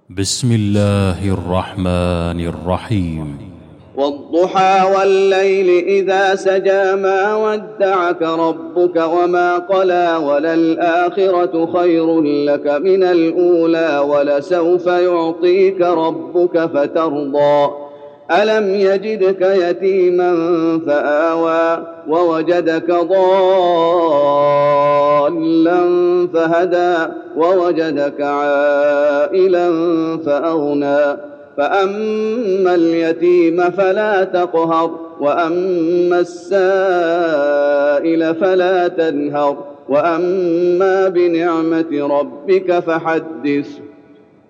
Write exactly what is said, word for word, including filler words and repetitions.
بسم الله الرحمن الرحيم. والضحى والليل إذا سجى ما ودعك ربك وما قلى وللآخرة خير لك من الأولى ولسوف يعطيك ربك فترضى ألم يجدك يتيما فآوى ووجدك ضالا فهدى ووجدك عائلا فأغنى فأما اليتيم فلا تقهر وأما السائل فلا تنهر وأما بنعمة ربك فحدث.